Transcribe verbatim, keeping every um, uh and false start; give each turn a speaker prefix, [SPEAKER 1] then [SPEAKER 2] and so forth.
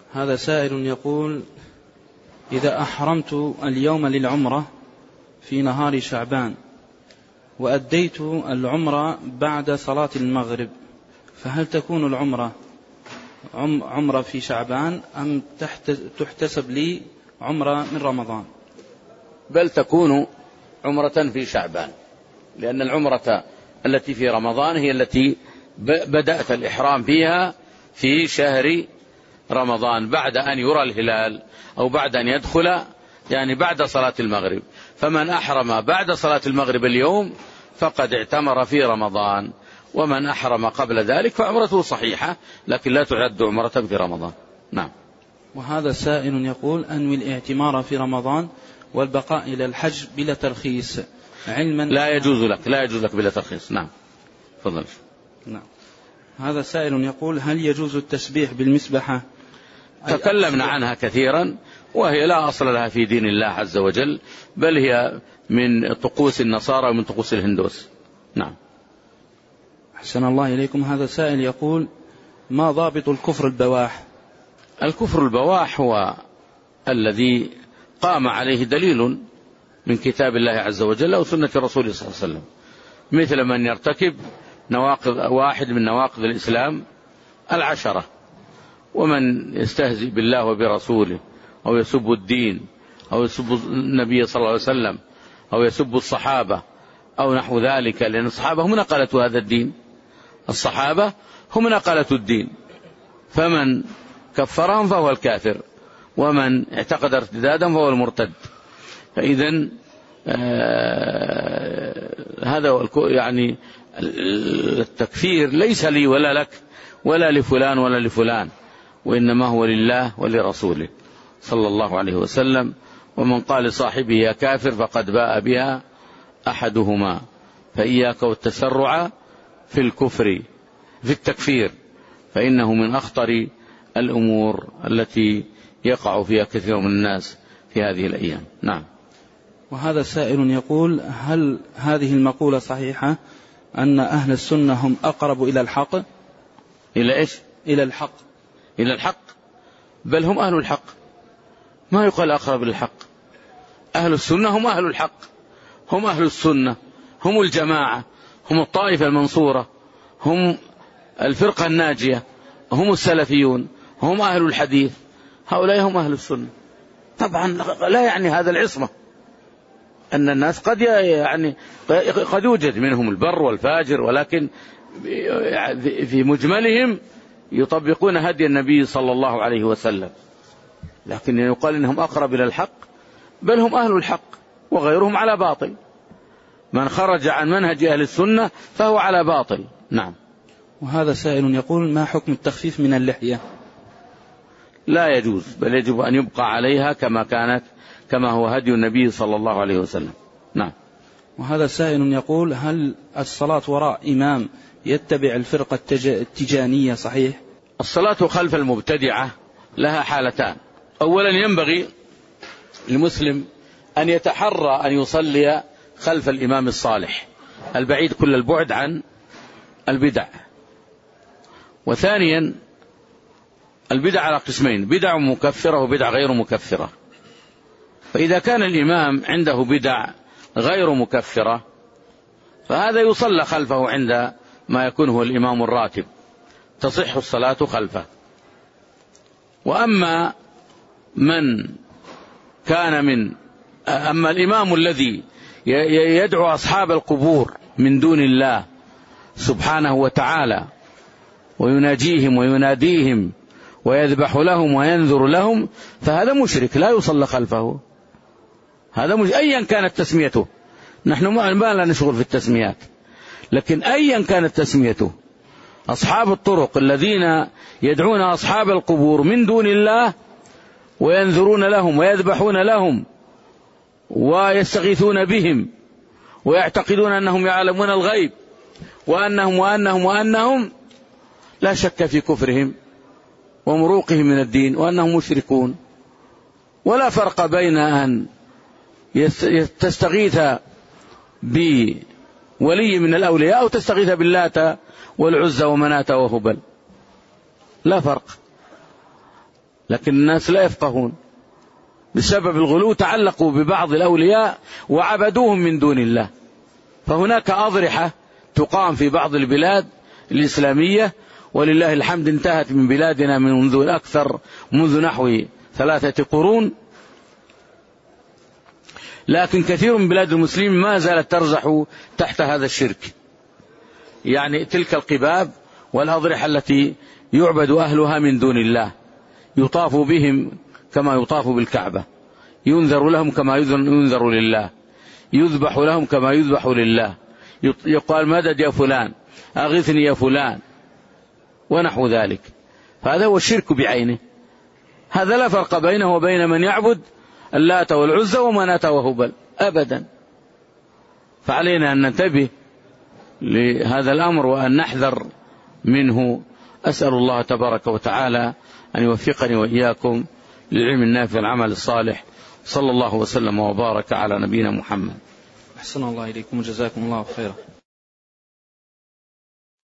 [SPEAKER 1] هذا سائل يقول: إذا أحرمت اليوم للعمرة في نهار شعبان وأديت العمرة بعد صلاة المغرب، فهل تكون العمرة عمرة في شعبان أم تحتسب لي عمرة من رمضان؟
[SPEAKER 2] بل تكون عمرة في شعبان، لأن العمرة التي في رمضان هي التي بدأت الإحرام فيها في شهر رمضان بعد أن يرى الهلال أو بعد أن يدخل، يعني بعد صلاة المغرب. فمن أحرم بعد صلاة المغرب اليوم فقد اعتمر في رمضان، ومن أحرم قبل ذلك فعمرته صحيحة لكن لا تعد عمرة في رمضان. نعم.
[SPEAKER 1] وهذا سائل يقول: أنوي الاعتمار في رمضان والبقاء إلى الحج بلا ترخيص علما.
[SPEAKER 2] لا يجوز لك لا يجوز لك بلا ترخيص. نعم تفضل.
[SPEAKER 1] نعم. هذا سائل يقول: هل يجوز التسبيح بالمسبحة؟
[SPEAKER 2] تكلمنا عنها كثيرا، وهي لا أصل لها في دين الله عز وجل، بل هي من طقوس النصارى ومن طقوس الهندوس. نعم.
[SPEAKER 1] أحسن الله إليكم. هذا سائل يقول: ما ضابط الكفر البواح؟
[SPEAKER 2] الكفر البواح هو الذي قام عليه دليل من كتاب الله عز وجل أو سنة رسوله صلى الله عليه وسلم، مثل من يرتكب نواقض واحد من نواقض الإسلام العشرة، ومن يستهزئ بالله وبرسوله أو يسب الدين أو يسب النبي صلى الله عليه وسلم أو يسب الصحابة أو نحو ذلك، لأن الصحابة هم نقلة هذا الدين، الصحابة هم نقلة الدين، فمن كفرهم فهو الكافر، ومن اعتقد ارتدادا فهو المرتد. فإذن آه هذا يعني التكفير ليس لي ولا لك ولا لفلان ولا لفلان، وإنما هو لله ولرسوله صلى الله عليه وسلم. ومن قال لصاحبه يا كافر فقد باء بها أحدهما، فإياك والتسرع في الكفر في التكفير، فإنه من أخطر الأمور التي يقع فيها كثير من الناس في هذه الأيام. نعم.
[SPEAKER 1] وهذا سائل يقول: هل هذه المقولة صحيحة أن أهل السنة هم أقرب إلى الحق؟
[SPEAKER 2] إلى إيش؟
[SPEAKER 1] إلى الحق.
[SPEAKER 2] إلى الحق، بل هم أهل الحق، ما يقال أقرب للحق. أهل السنة هم أهل الحق، هم أهل السنة، هم الجماعة، هم الطائفة المنصورة، هم الفرقة الناجية، هم السلفيون، هم أهل الحديث، هؤلاء هم أهل السنة. طبعا لا يعني هذا العصمة، أن الناس قد يعني قد يوجد منهم البر والفاجر، ولكن في مجملهم يطبقون هدي النبي صلى الله عليه وسلم. لكن يقال إنهم أقرب إلى الحق، بل هم أهل الحق وغيرهم على باطل. من خرج عن منهج أهل السنة فهو على باطل. نعم.
[SPEAKER 1] وهذا سائل يقول: ما حكم التخفيف من اللحية؟
[SPEAKER 2] لا يجوز، بل يجب أن يبقى عليها كما كانت، كما هو هدي النبي صلى الله عليه وسلم. نعم.
[SPEAKER 1] وهذا سائل يقول: هل الصلاة وراء إمام يتبع الفرقة التجانية صحيح؟
[SPEAKER 2] الصلاة خلف المبتدعة لها حالتان. أولا ينبغي للمسلم أن يتحرى أن يصلي خلف الإمام الصالح البعيد كل البعد عن البدع. وثانيا البدع على قسمين: بدع مكفرة وبدع غير مكفرة. فإذا كان الإمام عنده بدع غير مكفرة فهذا يصلى خلفه عند ما يكون هو الإمام الراتب، تصح الصلاة خلفه. وأما من كان من أما الإمام الذي يدعو أصحاب القبور من دون الله سبحانه وتعالى ويناجيهم ويناديهم ويذبح لهم وينذر لهم، فهذا مشرك لا يصلى خلفه. هذا مش... أيا كانت تسميته، نحن ما لا نشغل في التسميات، لكن أيا كانت تسميته، أصحاب الطرق الذين يدعون أصحاب القبور من دون الله وينذرون لهم ويذبحون لهم ويستغيثون بهم ويعتقدون أنهم يعلمون الغيب وأنهم وأنهم وأنهم لا شك في كفرهم ومروقهم من الدين وأنهم مشركون. ولا فرق بين أن تستغيث بولي من الأولياء أو تستغيث باللات والعزى ومناة وهبل، لا فرق. لكن الناس لا يفقهون، بسبب الغلو تعلقوا ببعض الأولياء وعبدوهم من دون الله. فهناك أضرحة تقام في بعض البلاد الإسلامية، ولله الحمد انتهت من بلادنا منذ أكثر منذ نحو ثلاثة قرون، لكن كثير من بلاد المسلمين ما زالت ترزح تحت هذا الشرك، يعني تلك القباب والأضرحة التي يعبد أهلها من دون الله، يطاف بهم كما يطاف بالكعبة، ينذر لهم كما ينذر لله، يذبح لهم كما يذبح لله، يقال مدد يا فلان، أغثني يا فلان، ونحو ذلك. فهذا هو الشرك بعينه، هذا لا فرق بينه وبين من يعبد اللات والعزى ومناة وهبل أبدا. فعلينا أن ننتبه لهذا الأمر وأن نحذر منه. أسأل الله تبارك وتعالى أن يوفقني وإياكم للعلم النافع والعمل الصالح. صلى الله وسلم وبارك على نبينا محمد.
[SPEAKER 1] أحسن الله إليكم وجزاكم الله خيرا.